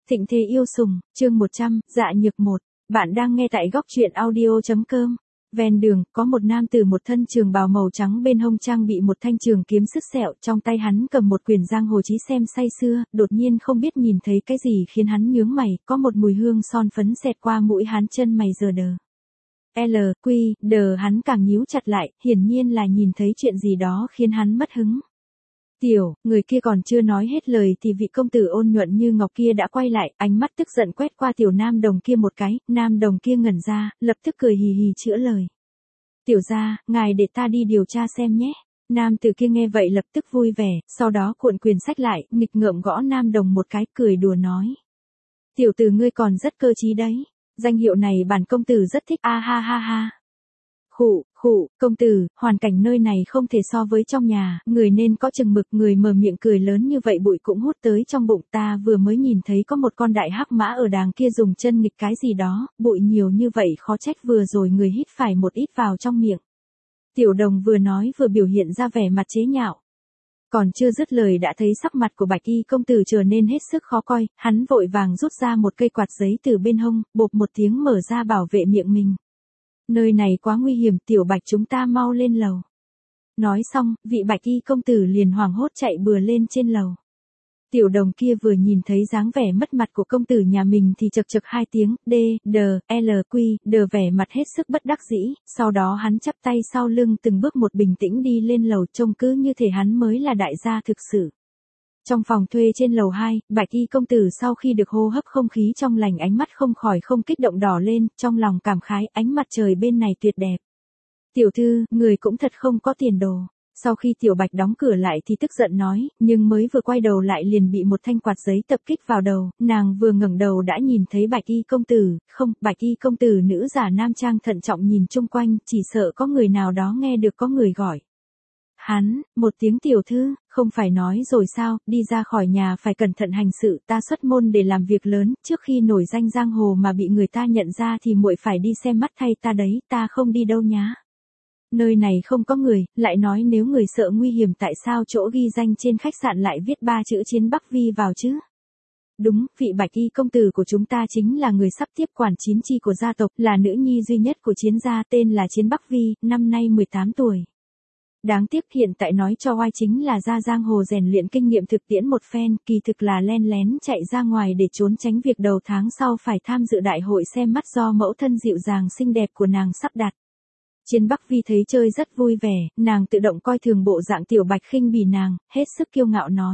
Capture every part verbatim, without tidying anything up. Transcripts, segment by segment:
Thịnh thế yêu sùng, chương một trăm, dạ nhược một. Bạn đang nghe tại góc truyện audio chấm com. Ven đường, có một nam tử một thân trường bào màu trắng bên hông trang bị một thanh trường kiếm sứt sẹo, trong tay hắn cầm một quyển giang hồ chí xem say sưa, đột nhiên không biết nhìn thấy cái gì khiến hắn nhướng mày, có một mùi hương son phấn xẹt qua mũi hắn, chân mày giờ đờ. L, Q, đờ hắn càng nhíu chặt lại, hiển nhiên là nhìn thấy chuyện gì đó khiến hắn mất hứng. Tiểu, người kia còn chưa nói hết lời thì vị công tử ôn nhuận như ngọc kia đã quay lại, ánh mắt tức giận quét qua tiểu nam đồng kia một cái, nam đồng kia ngẩn ra, lập tức cười hì hì chữa lời. Tiểu gia, ngài để ta đi điều tra xem nhé. Nam tử kia nghe vậy lập tức vui vẻ, sau đó cuộn quyển sách lại, nghịch ngợm gõ nam đồng một cái, cười đùa nói. Tiểu tử ngươi còn rất cơ trí đấy, danh hiệu này bản công tử rất thích, a ha ha ha. Khụ, khụ, công tử, hoàn cảnh nơi này không thể so với trong nhà, người nên có chừng mực, người mở miệng cười lớn như vậy bụi cũng hút tới trong bụng, ta vừa mới nhìn thấy có một con đại hắc mã ở đàng kia dùng chân nghịch cái gì đó, bụi nhiều như vậy khó trách vừa rồi người hít phải một ít vào trong miệng. Tiểu đồng vừa nói vừa biểu hiện ra vẻ mặt chế nhạo. Còn chưa dứt lời đã thấy sắc mặt của bạch y công tử trở nên hết sức khó coi, hắn vội vàng rút ra một cây quạt giấy từ bên hông, bộp một tiếng mở ra bảo vệ miệng mình. Nơi này quá nguy hiểm, tiểu bạch chúng ta mau lên lầu. Nói xong, vị bạch y công tử liền hoảng hốt chạy bừa lên trên lầu. Tiểu đồng kia vừa nhìn thấy dáng vẻ mất mặt của công tử nhà mình thì chật chật hai tiếng, D, D, L, Q, đờ vẻ mặt hết sức bất đắc dĩ, sau đó hắn chắp tay sau lưng từng bước một bình tĩnh đi lên lầu, trông cứ như thể hắn mới là đại gia thực sự. Trong phòng thuê trên lầu hai, bạch y công tử sau khi được hô hấp không khí trong lành ánh mắt không khỏi không kích động đỏ lên, trong lòng cảm khái, ánh mặt trời bên này tuyệt đẹp. Tiểu thư, người cũng thật không có tiền đồ. Sau khi tiểu bạch đóng cửa lại thì tức giận nói, nhưng mới vừa quay đầu lại liền bị một thanh quạt giấy tập kích vào đầu, nàng vừa ngẩng đầu đã nhìn thấy bạch y công tử, không, bạch y công tử nữ giả nam trang thận trọng nhìn chung quanh, chỉ sợ có người nào đó nghe được có người gọi. Hắn, một tiếng tiểu thư, không phải nói rồi sao, đi ra khỏi nhà phải cẩn thận hành sự, ta xuất môn để làm việc lớn, trước khi nổi danh giang hồ mà bị người ta nhận ra thì muội phải đi xem mắt thay ta đấy, ta không đi đâu nhá. Nơi này không có người, lại nói nếu người sợ nguy hiểm tại sao chỗ ghi danh trên khách sạn lại viết ba chữ Chiến Bắc Vi vào chứ? Đúng, vị bạch y công tử của chúng ta chính là người sắp tiếp quản chín chi của gia tộc, là nữ nhi duy nhất của Chiến gia, tên là Chiến Bắc Vi, năm nay mười tám tuổi. Đáng tiếc hiện tại nói cho oai chính là ra giang hồ rèn luyện kinh nghiệm thực tiễn một phen, kỳ thực là len lén chạy ra ngoài để trốn tránh việc đầu tháng sau phải tham dự đại hội xem mắt do mẫu thân dịu dàng xinh đẹp của nàng sắp đặt. Chiến Bắc Vi thấy chơi rất vui vẻ, nàng tự động coi thường bộ dạng tiểu bạch khinh bỉ nàng, hết sức kiêu ngạo nói.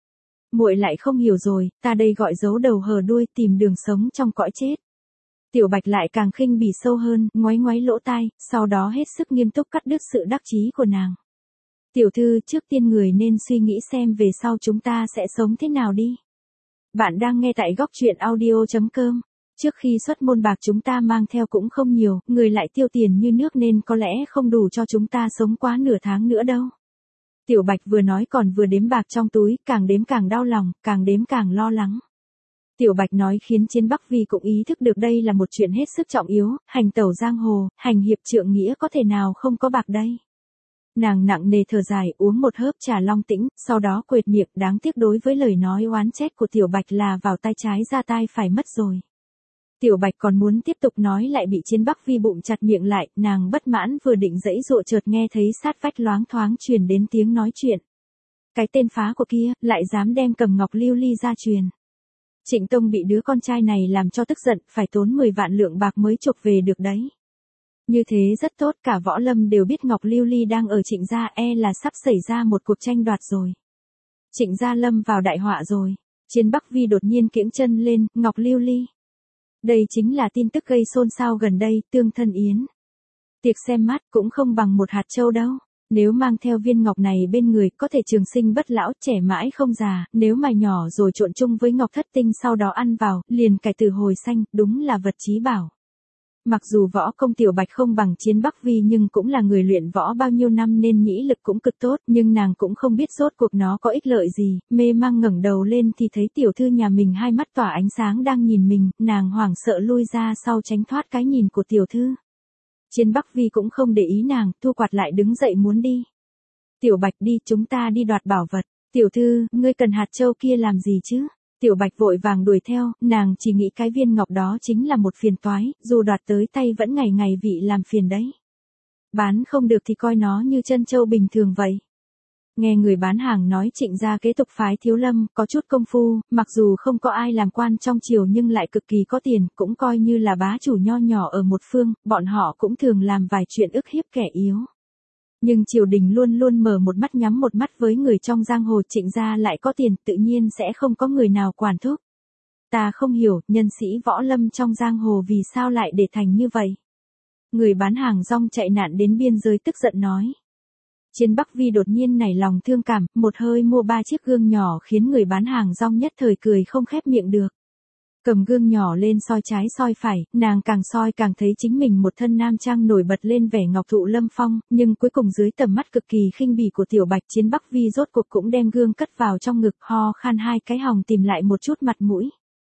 Muội lại không hiểu rồi, ta đây gọi giấu đầu hở đuôi tìm đường sống trong cõi chết. Tiểu bạch lại càng khinh bỉ sâu hơn, ngoáy ngoáy lỗ tai, sau đó hết sức nghiêm túc cắt đứt sự đắc chí của nàng. Tiểu thư, trước tiên người nên suy nghĩ xem về sau chúng ta sẽ sống thế nào đi. Bạn đang nghe tại góc truyện audio chấm com. Trước khi xuất môn bạc chúng ta mang theo cũng không nhiều, người lại tiêu tiền như nước nên có lẽ không đủ cho chúng ta sống quá nửa tháng nữa đâu. Tiểu bạch vừa nói còn vừa đếm bạc trong túi, càng đếm càng đau lòng, càng đếm càng lo lắng. Tiểu bạch nói khiến Chiến Bắc Vi cũng ý thức được đây là một chuyện hết sức trọng yếu, hành tẩu giang hồ, hành hiệp trượng nghĩa có thể nào không có bạc đây. Nàng nặng nề thở dài uống một hớp trà long tĩnh, sau đó quệt miệng, đáng tiếc đối với lời nói oán trách của tiểu bạch là vào tai trái ra tai phải mất rồi. Tiểu bạch còn muốn tiếp tục nói lại bị Chiến Bắc Vi bụng chặt miệng lại, nàng bất mãn vừa định giãy giụa chợt nghe thấy sát vách loáng thoáng truyền đến tiếng nói chuyện. Cái tên phá của kia, lại dám đem cầm ngọc lưu ly ra truyền. Trịnh Tông bị đứa con trai này làm cho tức giận, phải tốn mười vạn lượng bạc mới chụp về được đấy. Như thế rất tốt, cả võ lâm đều biết ngọc lưu ly đang ở Trịnh gia, e là sắp xảy ra một cuộc tranh đoạt rồi. Trịnh gia lâm vào đại họa rồi. Chiến Bắc Vi đột nhiên kiễng chân lên, ngọc lưu ly. Đây chính là tin tức gây xôn xao gần đây, Tương Thân Yến. Tiệc xem mắt cũng không bằng một hạt châu đâu. Nếu mang theo viên ngọc này bên người có thể trường sinh bất lão, trẻ mãi không già, nếu mà nhỏ rồi trộn chung với ngọc thất tinh sau đó ăn vào, liền cải từ hồi xanh, đúng là vật chí bảo. Mặc dù võ công tiểu bạch không bằng Chiến Bắc Vi nhưng cũng là người luyện võ bao nhiêu năm nên nhĩ lực cũng cực tốt, nhưng nàng cũng không biết rốt cuộc nó có ích lợi gì, mê mang ngẩng đầu lên thì thấy tiểu thư nhà mình hai mắt tỏa ánh sáng đang nhìn mình, nàng hoảng sợ lui ra sau tránh thoát cái nhìn của tiểu thư. Chiến Bắc Vi cũng không để ý nàng, thu quạt lại đứng dậy muốn đi. Tiểu bạch đi, chúng ta đi đoạt bảo vật. Tiểu thư, ngươi cần hạt châu kia làm gì chứ? Tiểu Bạch vội vàng đuổi theo, nàng chỉ nghĩ cái viên ngọc đó chính là một phiền toái, dù đoạt tới tay vẫn ngày ngày vị làm phiền đấy. Bán không được thì coi nó như chân châu bình thường vậy. Nghe người bán hàng nói Trịnh gia kế tục phái Thiếu Lâm, có chút công phu, mặc dù không có ai làm quan trong triều nhưng lại cực kỳ có tiền, cũng coi như là bá chủ nho nhỏ ở một phương, bọn họ cũng thường làm vài chuyện ức hiếp kẻ yếu. Nhưng triều đình luôn luôn mở một mắt nhắm một mắt với người trong giang hồ. Trịnh gia lại có tiền, tự nhiên sẽ không có người nào quản thúc. Ta không hiểu, nhân sĩ võ lâm trong giang hồ vì sao lại để thành như vậy. Người bán hàng rong chạy nạn đến biên giới tức giận nói. Chiến Bắc Vi đột nhiên nảy lòng thương cảm, một hơi mua ba chiếc gương nhỏ khiến người bán hàng rong nhất thời cười không khép miệng được. Cầm gương nhỏ lên soi trái soi phải, nàng càng soi càng thấy chính mình một thân nam trang nổi bật lên vẻ ngọc thụ lâm phong, nhưng cuối cùng dưới tầm mắt cực kỳ khinh bỉ của Tiểu Bạch, Chiến Bắc Vi rốt cuộc cũng đem gương cất vào trong ngực, ho khan hai cái hòng tìm lại một chút mặt mũi.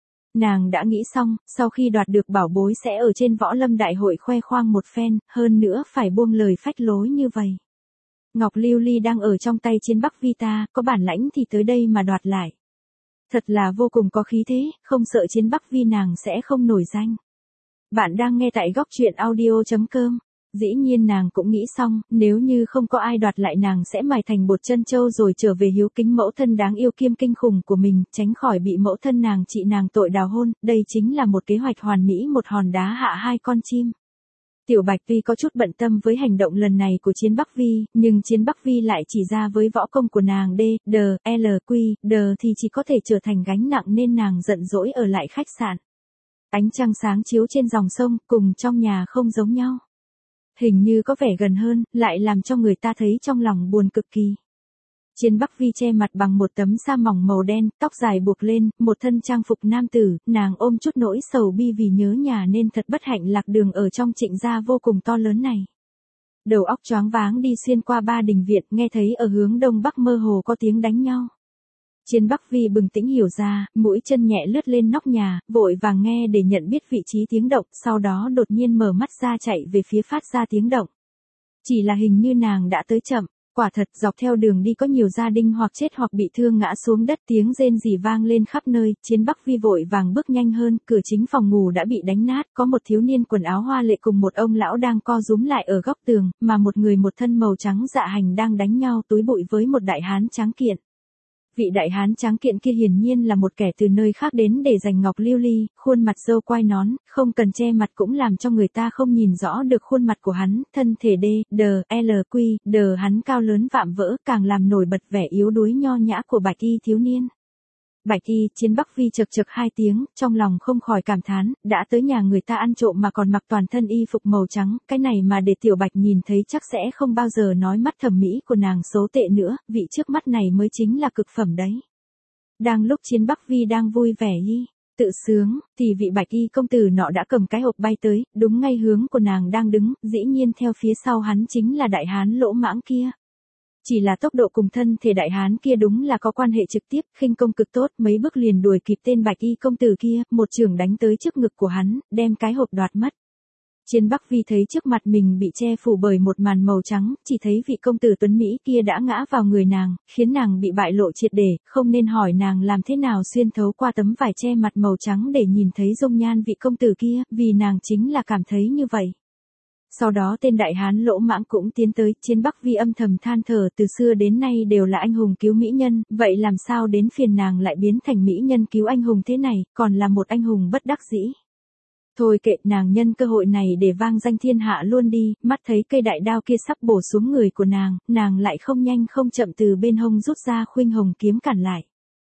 Nàng đã nghĩ xong, sau khi đoạt được bảo bối sẽ ở trên võ lâm đại hội khoe khoang một phen, hơn nữa phải buông lời phách lối như vậy. Ngọc lưu ly đang ở trong tay Chiến Bắc Vi ta, có bản lãnh thì tới đây mà đoạt lại. Thật là vô cùng có khí thế, không sợ Chiến Bắc Vi nàng sẽ không nổi danh. Bạn đang nghe tại góc truyện audio chấm com. Dĩ nhiên nàng cũng nghĩ xong, nếu như không có ai đoạt lại nàng sẽ mài thành bột chân châu rồi trở về hiếu kính mẫu thân đáng yêu kiêm kinh khủng của mình, tránh khỏi bị mẫu thân nàng trị nàng tội đào hôn, đây chính là một kế hoạch hoàn mỹ, một hòn đá hạ hai con chim. Tiểu Bạch tuy có chút bận tâm với hành động lần này của Chiến Bắc Vi, nhưng Chiến Bắc Vi lại chỉ ra với võ công của nàng D, D, L, Q, D thì chỉ có thể trở thành gánh nặng nên nàng giận dỗi ở lại khách sạn. Ánh trăng sáng chiếu trên dòng sông, cùng trong nhà không giống nhau. Hình như có vẻ gần hơn, lại làm cho người ta thấy trong lòng buồn cực kỳ. Chiến Bắc Vi che mặt bằng một tấm sa mỏng màu đen, tóc dài buộc lên, một thân trang phục nam tử, nàng ôm chút nỗi sầu bi vì nhớ nhà nên thật bất hạnh lạc đường ở trong Trịnh gia vô cùng to lớn này. Đầu óc choáng váng đi xuyên qua ba đình viện, nghe thấy ở hướng đông bắc mơ hồ có tiếng đánh nhau. Chiến Bắc Vi bừng tỉnh hiểu ra, mũi chân nhẹ lướt lên nóc nhà, vội vàng nghe để nhận biết vị trí tiếng động, sau đó đột nhiên mở mắt ra chạy về phía phát ra tiếng động. Chỉ là hình như nàng đã tới chậm. Quả thật dọc theo đường đi có nhiều gia đình hoặc chết hoặc bị thương ngã xuống đất, tiếng rên rỉ vang lên khắp nơi. Chiến Bắc Vi vội vàng bước nhanh hơn, cửa chính phòng ngủ đã bị đánh nát, có một thiếu niên quần áo hoa lệ cùng một ông lão đang co rúm lại ở góc tường, mà một người một thân màu trắng dạ hành đang đánh nhau túi bụi với một đại hán tráng kiện. Vị đại hán tráng kiện kia hiển nhiên là một kẻ từ nơi khác đến để giành ngọc lưu ly, khuôn mặt râu quai nón, không cần che mặt cũng làm cho người ta không nhìn rõ được khuôn mặt của hắn, thân thể D, D, L, Q, D hắn cao lớn vạm vỡ, càng làm nổi bật vẻ yếu đuối nho nhã của bạch y thiếu niên. Bạch y, Chiến Bắc Vi chực chực hai tiếng, trong lòng không khỏi cảm thán, đã tới nhà người ta ăn trộm mà còn mặc toàn thân y phục màu trắng, cái này mà để Tiểu Bạch nhìn thấy chắc sẽ không bao giờ nói mắt thẩm mỹ của nàng xấu tệ nữa, vị trước mắt này mới chính là cực phẩm đấy. Đang lúc Chiến Bắc Vi đang vui vẻ y, tự sướng, thì vị bạch y công tử nọ đã cầm cái hộp bay tới, đúng ngay hướng của nàng đang đứng, dĩ nhiên theo phía sau hắn chính là đại hán lỗ mãng kia. Chỉ là tốc độ cùng thân thể đại hán kia đúng là có quan hệ trực tiếp, khinh công cực tốt, mấy bước liền đuổi kịp tên bạch y công tử kia, một chưởng đánh tới trước ngực của hắn, đem cái hộp đoạt mất. Chiến Bắc Vi thấy trước mặt mình bị che phủ bởi một màn màu trắng, chỉ thấy vị công tử tuấn Mỹ kia đã ngã vào người nàng, khiến nàng bị bại lộ triệt để, không nên hỏi nàng làm thế nào xuyên thấu qua tấm vải che mặt màu trắng để nhìn thấy dung nhan vị công tử kia, vì nàng chính là cảm thấy như vậy. Sau đó tên đại hán lỗ mãng cũng tiến tới, Chiến Bắc Vi âm thầm than thở, từ xưa đến nay đều là anh hùng cứu mỹ nhân, vậy làm sao đến phiền nàng lại biến thành mỹ nhân cứu anh hùng thế này, còn là một anh hùng bất đắc dĩ. Thôi kệ, nàng nhân cơ hội này để vang danh thiên hạ luôn đi, mắt thấy cây đại đao kia sắp bổ xuống người của nàng, nàng lại không nhanh không chậm từ bên hông rút ra khuynh hồng kiếm cản lại.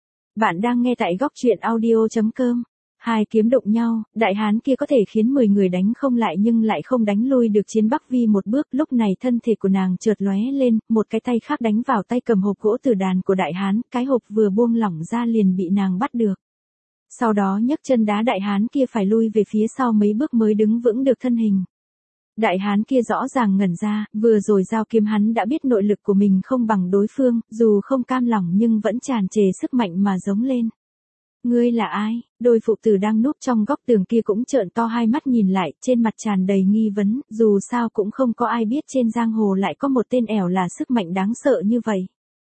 Bạn đang nghe tại góc truyện audio chấm com. Hai kiếm đụng nhau, đại hán kia có thể khiến mười người đánh không lại nhưng lại không đánh lui được Chiến Bắc Vi một bước, lúc này thân thể của nàng chợt lóe lên, một cái tay khác đánh vào tay cầm hộp gỗ tử đàn của đại hán, cái hộp vừa buông lỏng ra liền bị nàng bắt được. Sau đó nhấc chân đá đại hán kia phải lui về phía sau mấy bước mới đứng vững được thân hình. Đại hán kia rõ ràng ngẩn ra, vừa rồi giao kiếm hắn đã biết nội lực của mình không bằng đối phương, dù không cam lòng nhưng vẫn tràn trề sức mạnh mà giống lên. Ngươi là ai? Đôi phụ tử đang núp trong góc tường kia cũng trợn to hai mắt nhìn lại, trên mặt tràn đầy nghi vấn, dù sao cũng không có ai biết trên giang hồ lại có một tên ẻo là sức mạnh đáng sợ như vậy.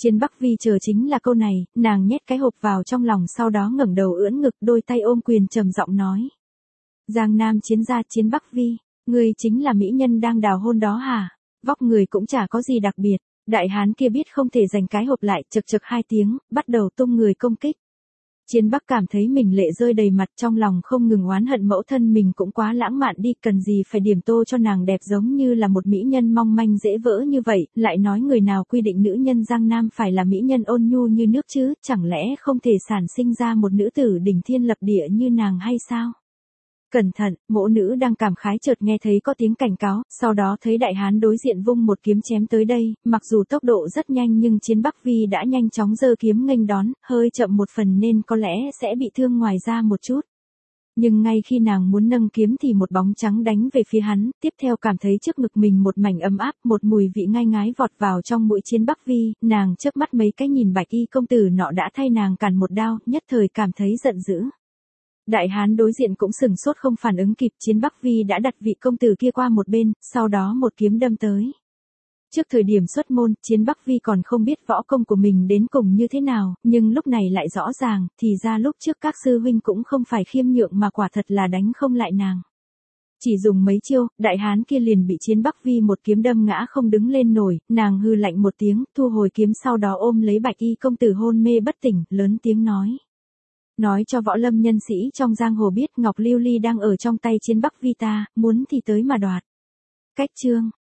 Chiến Bắc Vi chờ chính là câu này, nàng nhét cái hộp vào trong lòng sau đó ngẩng đầu ưỡn ngực đôi tay ôm quyền trầm giọng nói. Giang Nam chiến gia Chiến Bắc Vi, ngươi chính là mỹ nhân đang đào hôn đó hả? Vóc người cũng chả có gì đặc biệt, đại hán kia biết không thể giành cái hộp lại, chực chực hai tiếng, bắt đầu tung người công kích. Chiến Bắc cảm thấy mình lệ rơi đầy mặt, trong lòng không ngừng oán hận mẫu thân mình cũng quá lãng mạn đi, cần gì phải điểm tô cho nàng đẹp giống như là một mỹ nhân mong manh dễ vỡ như vậy, lại nói người nào quy định nữ nhân Giang Nam phải là mỹ nhân ôn nhu như nước chứ, chẳng lẽ không thể sản sinh ra một nữ tử đỉnh thiên lập địa như nàng hay sao? Cẩn thận, mỗ nữ đang cảm khái chợt nghe thấy có tiếng cảnh cáo, sau đó thấy đại hán đối diện vung một kiếm chém tới đây, mặc dù tốc độ rất nhanh nhưng Chiến Bắc Vi đã nhanh chóng giơ kiếm nghênh đón, hơi chậm một phần nên có lẽ sẽ bị thương ngoài ra một chút. Nhưng ngay khi nàng muốn nâng kiếm thì một bóng trắng đánh về phía hắn, tiếp theo cảm thấy trước ngực mình một mảnh ấm áp, một mùi vị ngai ngái vọt vào trong mũi Chiến Bắc Vi, nàng chớp mắt mấy cái nhìn bạch y công tử nọ đã thay nàng cản một đao, nhất thời cảm thấy giận dữ. Đại hán đối diện cũng sừng sốt không phản ứng kịp, Chiến Bắc Vi đã đặt vị công tử kia qua một bên, sau đó một kiếm đâm tới. Trước thời điểm xuất môn, Chiến Bắc Vi còn không biết võ công của mình đến cùng như thế nào, nhưng lúc này lại rõ ràng, thì ra lúc trước các sư huynh cũng không phải khiêm nhượng mà quả thật là đánh không lại nàng. Chỉ dùng mấy chiêu, đại hán kia liền bị Chiến Bắc Vi một kiếm đâm ngã không đứng lên nổi, nàng hư lạnh một tiếng, thu hồi kiếm sau đó ôm lấy bạch y công tử hôn mê bất tỉnh, lớn tiếng nói. Nói cho võ lâm nhân sĩ trong giang hồ biết Ngọc Lưu Ly đang ở trong tay Chiến Bắc Vi ta, muốn thì tới mà đoạt. Cách chương